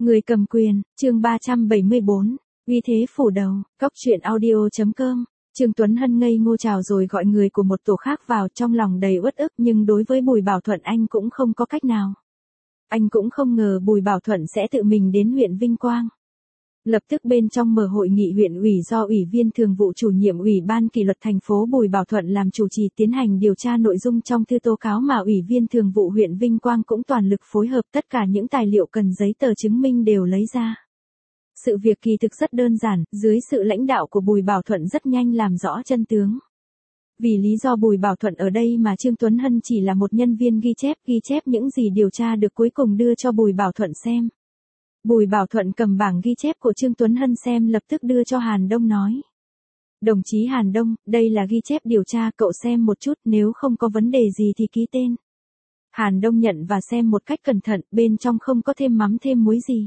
Người cầm quyền, chương 374, uy thế phủ đầu, cóc truyện audio.com. Trương Tuấn Hân ngây ngô chào rồi gọi người của một tổ khác vào, trong lòng đầy uất ức, nhưng đối với Bùi Bảo Thuận anh cũng không có cách nào. Anh cũng không ngờ Bùi Bảo Thuận sẽ tự mình đến huyện Vinh Quang. Lập tức bên trong mở hội nghị huyện ủy do Ủy viên Thường vụ Chủ nhiệm Ủy ban Kỷ luật thành phố Bùi Bảo Thuận làm chủ trì tiến hành điều tra nội dung trong thư tố cáo mà Ủy viên Thường vụ huyện Vinh Quang cũng toàn lực phối hợp, tất cả những tài liệu cần giấy tờ chứng minh đều lấy ra. Sự việc kỳ thực rất đơn giản, dưới sự lãnh đạo của Bùi Bảo Thuận rất nhanh làm rõ chân tướng. Vì lý do Bùi Bảo Thuận ở đây mà Trương Tuấn Hân chỉ là một nhân viên ghi chép những gì điều tra được cuối cùng đưa cho Bùi Bảo Thuận xem. Bùi Bảo Thuận cầm bảng ghi chép của Trương Tuấn Hân xem, lập tức đưa cho Hàn Đông nói. Đồng chí Hàn Đông, đây là ghi chép điều tra, cậu xem một chút, nếu không có vấn đề gì thì ký tên. Hàn Đông nhận và xem một cách cẩn thận, bên trong không có thêm mắm thêm muối gì.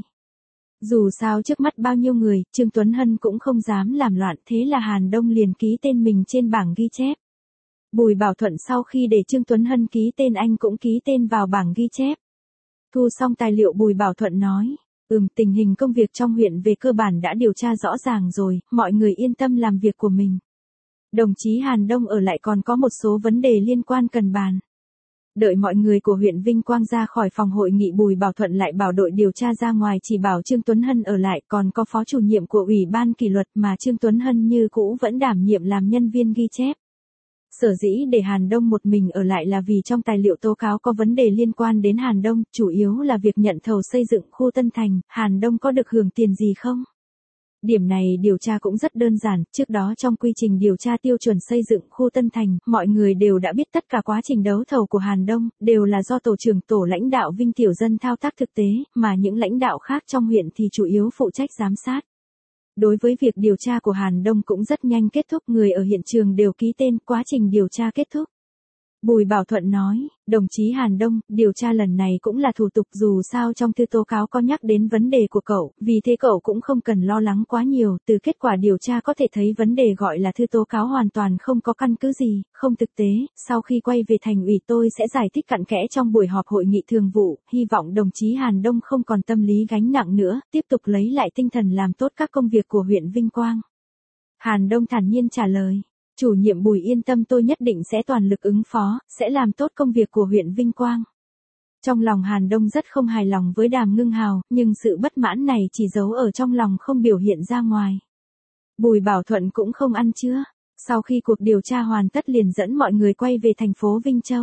Dù sao trước mắt bao nhiêu người, Trương Tuấn Hân cũng không dám làm loạn, thế là Hàn Đông liền ký tên mình trên bảng ghi chép. Bùi Bảo Thuận sau khi để Trương Tuấn Hân ký tên anh cũng ký tên vào bảng ghi chép. Thu xong tài liệu Bùi Bảo Thuận nói. Tình hình công việc trong huyện về cơ bản đã điều tra rõ ràng rồi, mọi người yên tâm làm việc của mình. Đồng chí Hàn Đông ở lại còn có một số vấn đề liên quan cần bàn. Đợi mọi người của huyện Vinh Quang ra khỏi phòng hội nghị, Bùi Bảo Thuận lại bảo đội điều tra ra ngoài, chỉ bảo Trương Tuấn Hân ở lại, còn có phó chủ nhiệm của Ủy ban Kỷ luật mà Trương Tuấn Hân như cũ vẫn đảm nhiệm làm nhân viên ghi chép. Sở dĩ để Hàn Đông một mình ở lại là vì trong tài liệu tố cáo có vấn đề liên quan đến Hàn Đông, chủ yếu là việc nhận thầu xây dựng khu Tân Thành, Hàn Đông có được hưởng tiền gì không? Điểm này điều tra cũng rất đơn giản, trước đó trong quy trình điều tra tiêu chuẩn xây dựng khu Tân Thành, mọi người đều đã biết tất cả quá trình đấu thầu của Hàn Đông, đều là do tổ trưởng tổ lãnh đạo Vinh Tiểu Dân thao tác thực tế, mà những lãnh đạo khác trong huyện thì chủ yếu phụ trách giám sát. Đối với việc điều tra của Hàn Đông cũng rất nhanh kết thúc, người ở hiện trường đều ký tên, quá trình điều tra kết thúc. Bùi Bảo Thuận nói, đồng chí Hàn Đông, điều tra lần này cũng là thủ tục, dù sao trong thư tố cáo có nhắc đến vấn đề của cậu, vì thế cậu cũng không cần lo lắng quá nhiều, từ kết quả điều tra có thể thấy vấn đề gọi là thư tố cáo hoàn toàn không có căn cứ gì, không thực tế, sau khi quay về thành ủy tôi sẽ giải thích cặn kẽ trong buổi họp hội nghị thường vụ, hy vọng đồng chí Hàn Đông không còn tâm lý gánh nặng nữa, tiếp tục lấy lại tinh thần làm tốt các công việc của huyện Vinh Quang. Hàn Đông thản nhiên trả lời. Chủ nhiệm Bùi yên tâm, tôi nhất định sẽ toàn lực ứng phó, sẽ làm tốt công việc của huyện Vinh Quang. Trong lòng Hàn Đông rất không hài lòng với Đàm Ngưng Hào, nhưng sự bất mãn này chỉ giấu ở trong lòng không biểu hiện ra ngoài. Bùi Bảo Thuận cũng không ăn trưa, sau khi cuộc điều tra hoàn tất liền dẫn mọi người quay về thành phố Vinh Châu.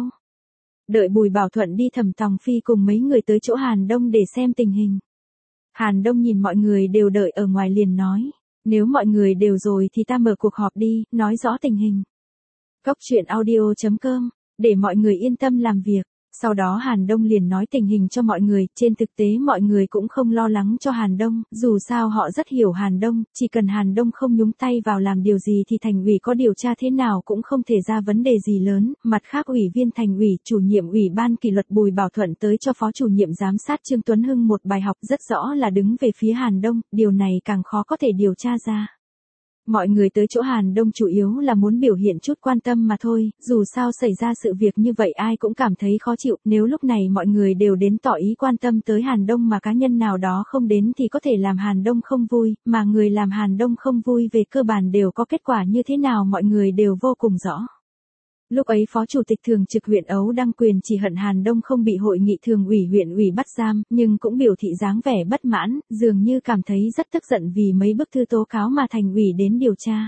Đợi Bùi Bảo Thuận đi, Thẩm Tòng Phi cùng mấy người tới chỗ Hàn Đông để xem tình hình. Hàn Đông nhìn mọi người đều đợi ở ngoài liền nói. Nếu mọi người đều rồi thì ta mở cuộc họp đi, nói rõ tình hình. Cóc truyện audio.com, để mọi người yên tâm làm việc. Sau đó Hàn Đông liền nói tình hình cho mọi người, trên thực tế mọi người cũng không lo lắng cho Hàn Đông, dù sao họ rất hiểu Hàn Đông, chỉ cần Hàn Đông không nhúng tay vào làm điều gì thì thành ủy có điều tra thế nào cũng không thể ra vấn đề gì lớn. Mặt khác Ủy viên thành ủy, chủ nhiệm Ủy ban Kỷ luật Bùi Bảo Thuận tới cho phó chủ nhiệm giám sát Trương Tuấn Hưng một bài học, rất rõ là đứng về phía Hàn Đông, điều này càng khó có thể điều tra ra. Mọi người tới chỗ Hàn Đông chủ yếu là muốn biểu hiện chút quan tâm mà thôi, dù sao xảy ra sự việc như vậy ai cũng cảm thấy khó chịu, nếu lúc này mọi người đều đến tỏ ý quan tâm tới Hàn Đông mà cá nhân nào đó không đến thì có thể làm Hàn Đông không vui, mà người làm Hàn Đông không vui về cơ bản đều có kết quả như thế nào mọi người đều vô cùng rõ. Lúc ấy Phó Chủ tịch Thường trực huyện Ấu Đăng Quyền chỉ hận Hàn Đông không bị hội nghị thường ủy huyện ủy bắt giam, nhưng cũng biểu thị dáng vẻ bất mãn, dường như cảm thấy rất tức giận vì mấy bức thư tố cáo mà thành ủy đến điều tra.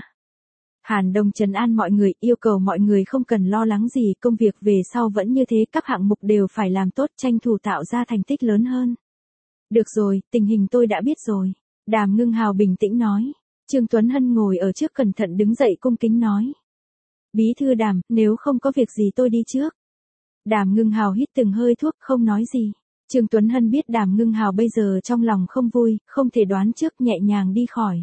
Hàn Đông trấn an mọi người, yêu cầu mọi người không cần lo lắng gì, công việc về sau vẫn như thế, các hạng mục đều phải làm tốt, tranh thủ tạo ra thành tích lớn hơn. Được rồi, tình hình tôi đã biết rồi. Đàm Ngưng Hào bình tĩnh nói. Trương Tuấn Hân ngồi ở trước cẩn thận đứng dậy cung kính nói. Bí thư Đàm, nếu không có việc gì tôi đi trước. Đàm Ngưng Hào hít từng hơi thuốc không nói gì. Trương Tuấn Hân biết Đàm Ngưng Hào bây giờ trong lòng không vui, không thể đoán trước, nhẹ nhàng đi khỏi.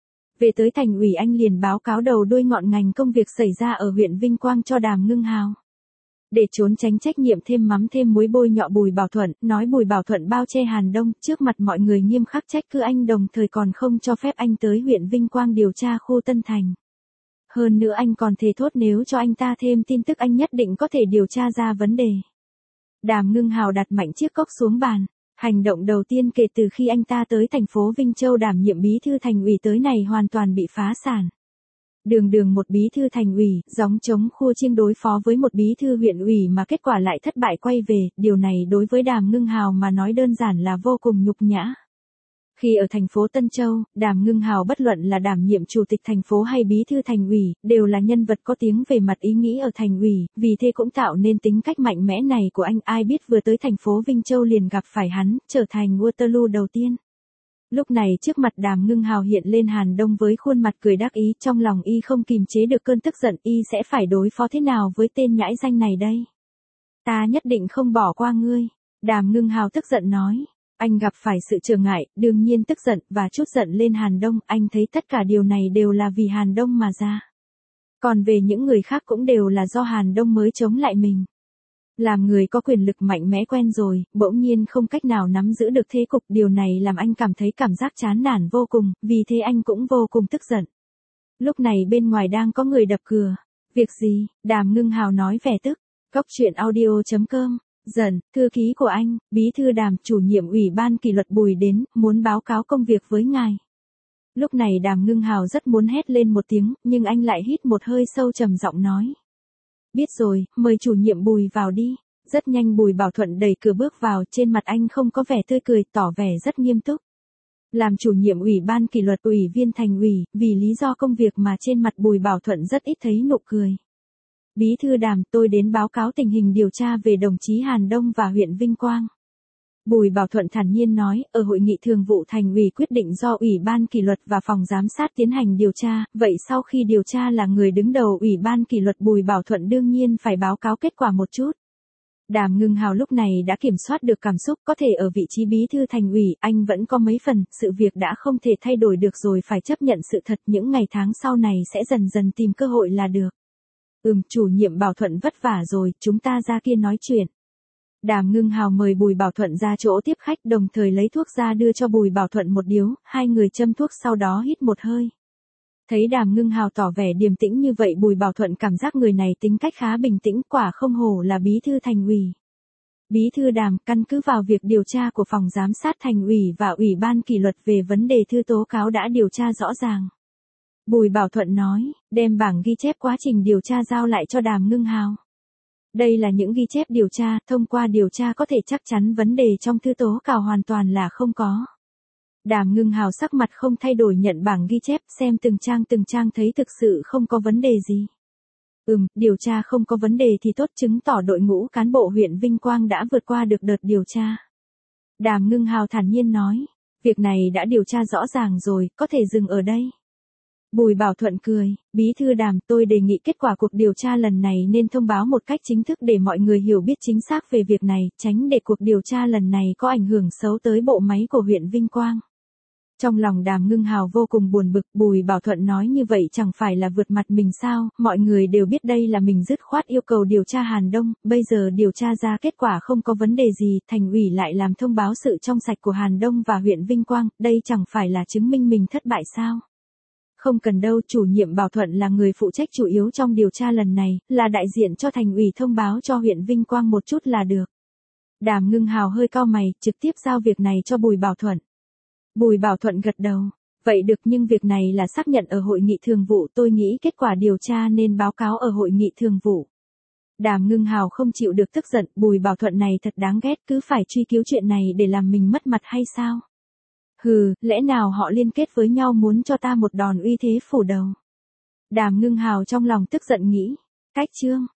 Về tới thành ủy anh liền báo cáo đầu đuôi ngọn ngành công việc xảy ra ở huyện Vinh Quang cho Đàm Ngưng Hào. Để trốn tránh trách nhiệm thêm mắm thêm muối bôi nhọ Bùi Bảo Thuận, nói Bùi Bảo Thuận bao che Hàn Đông, trước mặt mọi người nghiêm khắc trách cứ anh, đồng thời còn không cho phép anh tới huyện Vinh Quang điều tra khu Tân Thành. Hơn nữa anh còn thề thốt nếu cho anh ta thêm tin tức anh nhất định có thể điều tra ra vấn đề. Đàm Ngưng Hào đặt mạnh chiếc cốc xuống bàn. Hành động đầu tiên kể từ khi anh ta tới thành phố Vinh Châu đảm nhiệm bí thư thành ủy tới này hoàn toàn bị phá sản. Đường đường một bí thư thành ủy, gióng trống khua chiêng đối phó với một bí thư huyện ủy mà kết quả lại thất bại quay về, điều này đối với Đàm Ngưng Hào mà nói đơn giản là vô cùng nhục nhã. Khi ở thành phố Tân Châu, Đàm Ngưng Hào bất luận là đảm nhiệm chủ tịch thành phố hay bí thư thành ủy, đều là nhân vật có tiếng về mặt ý nghĩ ở thành ủy, vì thế cũng tạo nên tính cách mạnh mẽ này của anh. Ai biết vừa tới thành phố Vinh Châu liền gặp phải hắn, trở thành Waterloo đầu tiên. Lúc này trước mặt Đàm Ngưng Hào hiện lên Hàn Đông với khuôn mặt cười đắc ý, trong lòng y không kìm chế được cơn tức giận, y sẽ phải đối phó thế nào với tên nhãi danh này đây? Ta nhất định không bỏ qua ngươi. Đàm Ngưng Hào tức giận nói. Anh gặp phải sự trở ngại, đương nhiên tức giận và trút giận lên Hàn Đông, anh thấy tất cả điều này đều là vì Hàn Đông mà ra. Còn về những người khác cũng đều là do Hàn Đông mới chống lại mình. Làm người có quyền lực mạnh mẽ quen rồi, bỗng nhiên không cách nào nắm giữ được thế cục, điều này làm anh cảm thấy cảm giác chán nản vô cùng, vì thế anh cũng vô cùng tức giận. Lúc này bên ngoài đang có người đập cửa. Việc gì? Đàm Ngưng Hào nói vẻ tức. Cóc truyện audio.com. Dần, thư ký của anh, bí thư Đàm, chủ nhiệm ủy ban kỷ luật Bùi đến, muốn báo cáo công việc với ngài. Lúc này Đàm Ngưng Hào rất muốn hét lên một tiếng, nhưng anh lại hít một hơi sâu trầm giọng nói. Biết rồi, mời chủ nhiệm Bùi vào đi. Rất nhanh Bùi Bảo Thuận đẩy cửa bước vào, trên mặt anh không có vẻ tươi cười, tỏ vẻ rất nghiêm túc. Làm chủ nhiệm ủy ban kỷ luật ủy viên thành ủy, vì lý do công việc mà trên mặt Bùi Bảo Thuận rất ít thấy nụ cười. Bí thư Đàm, tôi đến báo cáo tình hình điều tra về đồng chí Hàn Đông và huyện Vinh Quang. Bùi Bảo Thuận thản nhiên nói, ở hội nghị thường vụ thành ủy quyết định do ủy ban kỷ luật và phòng giám sát tiến hành điều tra, vậy sau khi điều tra là người đứng đầu ủy ban kỷ luật Bùi Bảo Thuận đương nhiên phải báo cáo kết quả một chút. Đàm Ngưng Hào lúc này đã kiểm soát được cảm xúc, có thể ở vị trí bí thư thành ủy, anh vẫn có mấy phần, sự việc đã không thể thay đổi được rồi, phải chấp nhận sự thật, những ngày tháng sau này sẽ dần dần tìm cơ hội là được. Chủ nhiệm Bảo Thuận vất vả rồi, chúng ta ra kia nói chuyện. Đàm Ngưng Hào mời Bùi Bảo Thuận ra chỗ tiếp khách, đồng thời lấy thuốc ra đưa cho Bùi Bảo Thuận một điếu, hai người châm thuốc sau đó hít một hơi. Thấy Đàm Ngưng Hào tỏ vẻ điềm tĩnh như vậy, Bùi Bảo Thuận cảm giác người này tính cách khá bình tĩnh, quả không hổ là bí thư thành ủy. Bí thư Đàm, căn cứ vào việc điều tra của phòng giám sát thành ủy và ủy ban kỷ luật về vấn đề thư tố cáo đã điều tra rõ ràng. Bùi Bảo Thuận nói, đem bảng ghi chép quá trình điều tra giao lại cho Đàm Ngưng Hào. Đây là những ghi chép điều tra, thông qua điều tra có thể chắc chắn vấn đề trong thư tố cáo hoàn toàn là không có. Đàm Ngưng Hào sắc mặt không thay đổi nhận bảng ghi chép, xem từng trang thấy thực sự không có vấn đề gì. Điều tra không có vấn đề thì tốt, chứng tỏ đội ngũ cán bộ huyện Vinh Quang đã vượt qua được đợt điều tra. Đàm Ngưng Hào thản nhiên nói, việc này đã điều tra rõ ràng rồi, có thể dừng ở đây. Bùi Bảo Thuận cười, bí thư Đàm, tôi đề nghị kết quả cuộc điều tra lần này nên thông báo một cách chính thức để mọi người hiểu biết chính xác về việc này, tránh để cuộc điều tra lần này có ảnh hưởng xấu tới bộ máy của huyện Vinh Quang. Trong lòng Đàm Ngưng Hào vô cùng buồn bực, Bùi Bảo Thuận nói như vậy chẳng phải là vượt mặt mình sao, mọi người đều biết đây là mình dứt khoát yêu cầu điều tra Hàn Đông, bây giờ điều tra ra kết quả không có vấn đề gì, thành ủy lại làm thông báo sự trong sạch của Hàn Đông và huyện Vinh Quang, đây chẳng phải là chứng minh mình thất bại sao? Không cần đâu, chủ nhiệm Bảo Thuận là người phụ trách chủ yếu trong điều tra lần này, là đại diện cho thành ủy thông báo cho huyện Vinh Quang một chút là được. Đàm Ngưng Hào hơi cau mày, trực tiếp giao việc này cho Bùi Bảo Thuận. Bùi Bảo Thuận gật đầu. Vậy được, nhưng việc này là xác nhận ở hội nghị thường vụ, tôi nghĩ kết quả điều tra nên báo cáo ở hội nghị thường vụ. Đàm Ngưng Hào không chịu được tức giận, Bùi Bảo Thuận này thật đáng ghét, cứ phải truy cứu chuyện này để làm mình mất mặt hay sao? Hừ, lẽ nào họ liên kết với nhau muốn cho ta một đòn uy thế phủ đầu? Đàm Ngưng Hào trong lòng tức giận nghĩ. Cách chương.